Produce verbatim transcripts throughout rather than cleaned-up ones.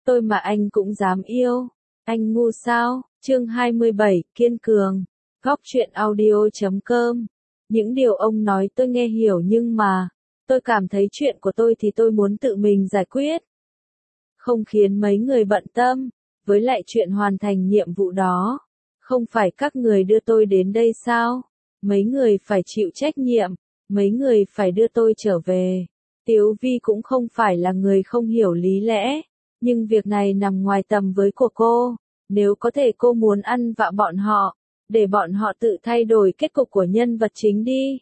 Tôi mà anh cũng dám yêu. Anh ngu sao? Chương hai mươi bảy, kiên cường. Góc truyện audio chấm com. Những điều ông nói tôi nghe hiểu nhưng mà, tôi cảm thấy chuyện của tôi thì tôi muốn tự mình giải quyết. Không khiến mấy người bận tâm, với lại chuyện hoàn thành nhiệm vụ đó. Không phải các người đưa tôi đến đây sao? Mấy người phải chịu trách nhiệm, mấy người phải đưa tôi trở về. Tiếu Vi cũng không phải là người không hiểu lý lẽ, nhưng việc này nằm ngoài tầm với của cô. Nếu có thể cô muốn ăn vạ bọn họ, để bọn họ tự thay đổi kết cục của nhân vật chính đi.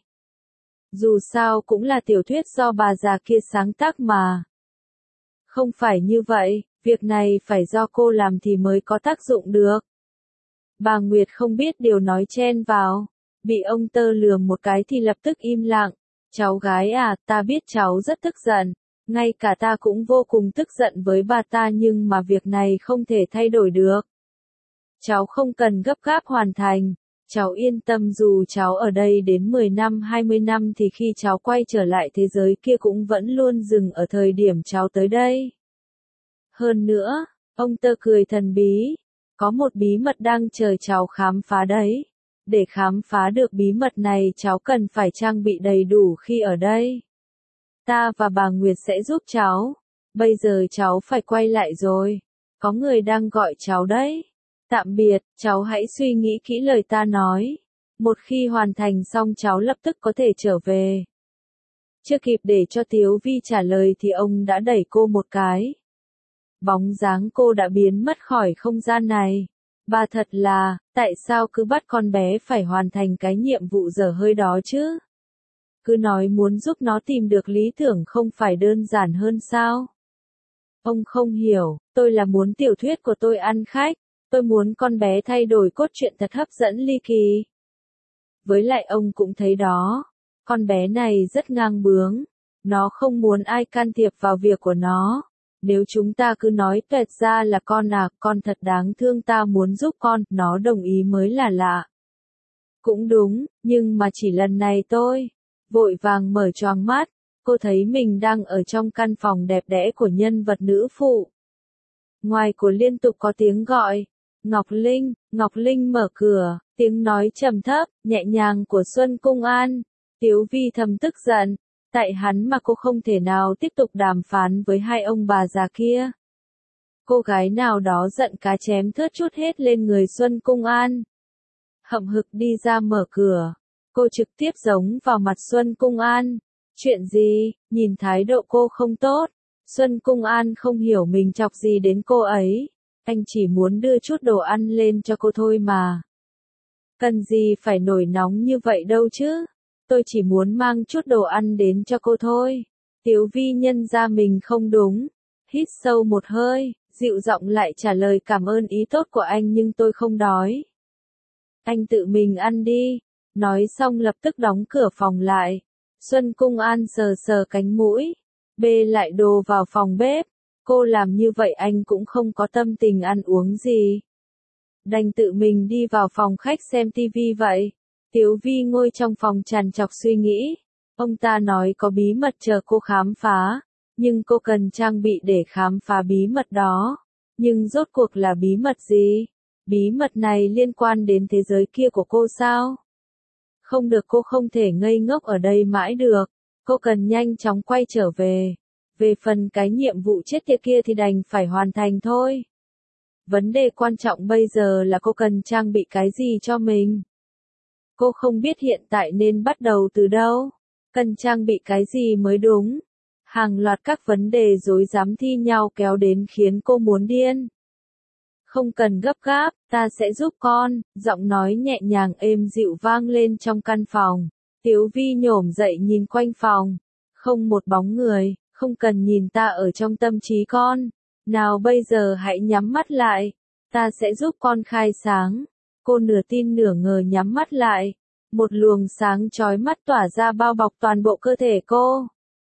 Dù sao cũng là tiểu thuyết do bà già kia sáng tác mà. Không phải như vậy, việc này phải do cô làm thì mới có tác dụng được. Bà Nguyệt không biết điều nói chen vào, bị ông Tơ lườm một cái thì lập tức im lặng. Cháu gái à, ta biết cháu rất tức giận, ngay cả ta cũng vô cùng tức giận với bà ta nhưng mà việc này không thể thay đổi được. Cháu không cần gấp gáp hoàn thành, cháu yên tâm dù cháu ở đây đến mười năm hai mươi năm thì khi cháu quay trở lại thế giới kia cũng vẫn luôn dừng ở thời điểm cháu tới đây. Hơn nữa, ông Tơ cười thần bí, có một bí mật đang chờ cháu khám phá đấy. Để khám phá được bí mật này cháu cần phải trang bị đầy đủ khi ở đây. Ta và bà Nguyệt sẽ giúp cháu. Bây giờ cháu phải quay lại rồi. Có người đang gọi cháu đấy. Tạm biệt, cháu hãy suy nghĩ kỹ lời ta nói. Một khi hoàn thành xong cháu lập tức có thể trở về. Chưa kịp để cho Tiếu Vi trả lời thì ông đã đẩy cô một cái. Bóng dáng cô đã biến mất khỏi không gian này. Bà thật là, tại sao cứ bắt con bé phải hoàn thành cái nhiệm vụ dở hơi đó chứ? Cứ nói muốn giúp nó tìm được lý tưởng không phải đơn giản hơn sao? Ông không hiểu, tôi là muốn tiểu thuyết của tôi ăn khách, tôi muốn con bé thay đổi cốt truyện thật hấp dẫn ly kỳ. Với lại ông cũng thấy đó, con bé này rất ngang bướng, nó không muốn ai can thiệp vào việc của nó. Nếu chúng ta cứ nói tuẹt ra là con à, con thật đáng thương ta muốn giúp con, nó đồng ý mới là lạ. Cũng đúng, nhưng mà chỉ lần này tôi, vội vàng mở choàng mắt, cô thấy mình đang ở trong căn phòng đẹp đẽ của nhân vật nữ phụ. Ngoài cô liên tục có tiếng gọi, Ngọc Linh, Ngọc Linh mở cửa, tiếng nói trầm thấp, nhẹ nhàng của Xuân Cung An. Tiếu Vi thầm tức giận. Tại hắn mà cô không thể nào tiếp tục đàm phán với hai ông bà già kia. Cô gái nào đó giận cá chém thớt chút hết lên người Xuân Cung An. Hậm hực đi ra mở cửa. Cô trực tiếp giống vào mặt Xuân Cung An. Chuyện gì, nhìn thái độ cô không tốt. Xuân Cung An không hiểu mình chọc gì đến cô ấy. Anh chỉ muốn đưa chút đồ ăn lên cho cô thôi mà. Cần gì phải nổi nóng như vậy đâu chứ. Tôi chỉ muốn mang chút đồ ăn đến cho cô thôi. Tiếu Vi nhân ra mình không đúng. Hít sâu một hơi, dịu giọng lại trả lời cảm ơn ý tốt của anh nhưng tôi không đói. Anh tự mình ăn đi. Nói xong lập tức đóng cửa phòng lại. Xuân Cung An sờ sờ cánh mũi. Bê lại đồ vào phòng bếp. Cô làm như vậy anh cũng không có tâm tình ăn uống gì. Đành tự mình đi vào phòng khách xem tivi vậy. Tiếu Vi ngồi trong phòng trằn trọc suy nghĩ. Ông ta nói có bí mật chờ cô khám phá, nhưng cô cần trang bị để khám phá bí mật đó. Nhưng rốt cuộc là bí mật gì? Bí mật này liên quan đến thế giới kia của cô sao? Không được, cô không thể ngây ngốc ở đây mãi được. Cô cần nhanh chóng quay trở về. Về phần cái nhiệm vụ chết tiệt kia thì đành phải hoàn thành thôi. Vấn đề quan trọng bây giờ là cô cần trang bị cái gì cho mình. Cô không biết hiện tại nên bắt đầu từ đâu, cần trang bị cái gì mới đúng. Hàng loạt các vấn đề rối rắm thi nhau kéo đến khiến cô muốn điên. Không cần gấp gáp, ta sẽ giúp con, giọng nói nhẹ nhàng êm dịu vang lên trong căn phòng. Tiếu Vi nhổm dậy nhìn quanh phòng, không một bóng người, không cần nhìn ta ở trong tâm trí con. Nào bây giờ hãy nhắm mắt lại, ta sẽ giúp con khai sáng. Cô nửa tin nửa ngờ nhắm mắt lại. Một luồng sáng chói mắt tỏa ra bao bọc toàn bộ cơ thể cô.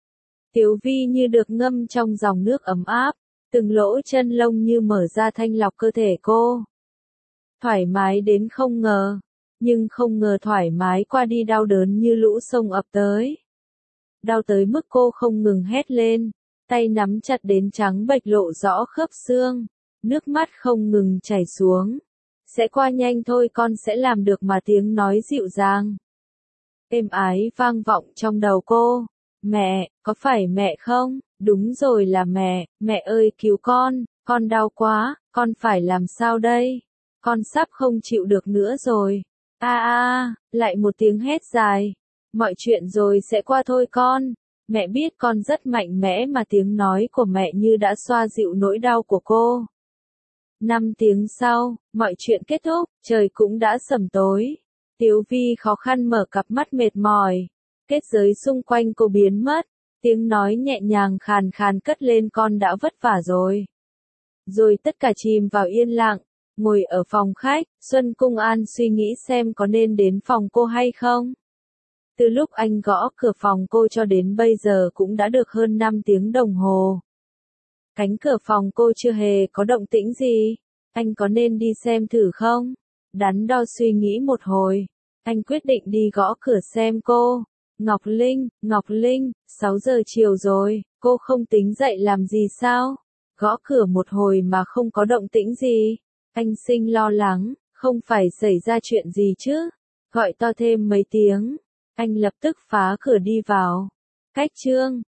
Tiếu Vi như được ngâm trong dòng nước ấm áp, từng lỗ chân lông như mở ra thanh lọc cơ thể cô. Thoải mái đến không ngờ, nhưng không ngờ thoải mái qua đi đau đớn như lũ sông ập tới. Đau tới mức cô không ngừng hét lên. tay nắm chặt đến trắng bệch lộ rõ khớp xương, nước mắt không ngừng chảy xuống. Sẽ qua nhanh thôi, con sẽ làm được mà, tiếng nói dịu dàng, êm ái vang vọng trong đầu cô. Mẹ, có phải mẹ không? Đúng rồi, là mẹ, mẹ ơi cứu con, con đau quá, con phải làm sao đây? Con sắp không chịu được nữa rồi. A a, lại một tiếng hét dài. Mọi chuyện rồi sẽ qua thôi con. Mẹ biết con rất mạnh mẽ mà, tiếng nói của mẹ như đã xoa dịu nỗi đau của cô. Năm tiếng sau, mọi chuyện kết thúc, trời cũng đã sẩm tối. Tiếu Vi khó khăn mở cặp mắt mệt mỏi. Kết giới xung quanh cô biến mất. Tiếng nói nhẹ nhàng khàn khàn cất lên, con đã vất vả rồi. Rồi tất cả chìm vào yên lặng. Ngồi ở phòng khách, Xuân Cung An suy nghĩ xem có nên đến phòng cô hay không. Từ lúc anh gõ cửa phòng cô cho đến bây giờ cũng đã được hơn năm tiếng đồng hồ. Cánh cửa phòng cô chưa hề có động tĩnh gì. Anh có nên đi xem thử không? Đắn đo suy nghĩ một hồi. Anh quyết định đi gõ cửa xem cô. Ngọc Linh, Ngọc Linh, sáu giờ chiều rồi, cô không tính dậy làm gì sao? Gõ cửa một hồi mà không có động tĩnh gì. Anh Sinh lo lắng, không phải xảy ra chuyện gì chứ? Gọi to thêm mấy tiếng. Anh lập tức phá cửa đi vào. Cách Trương,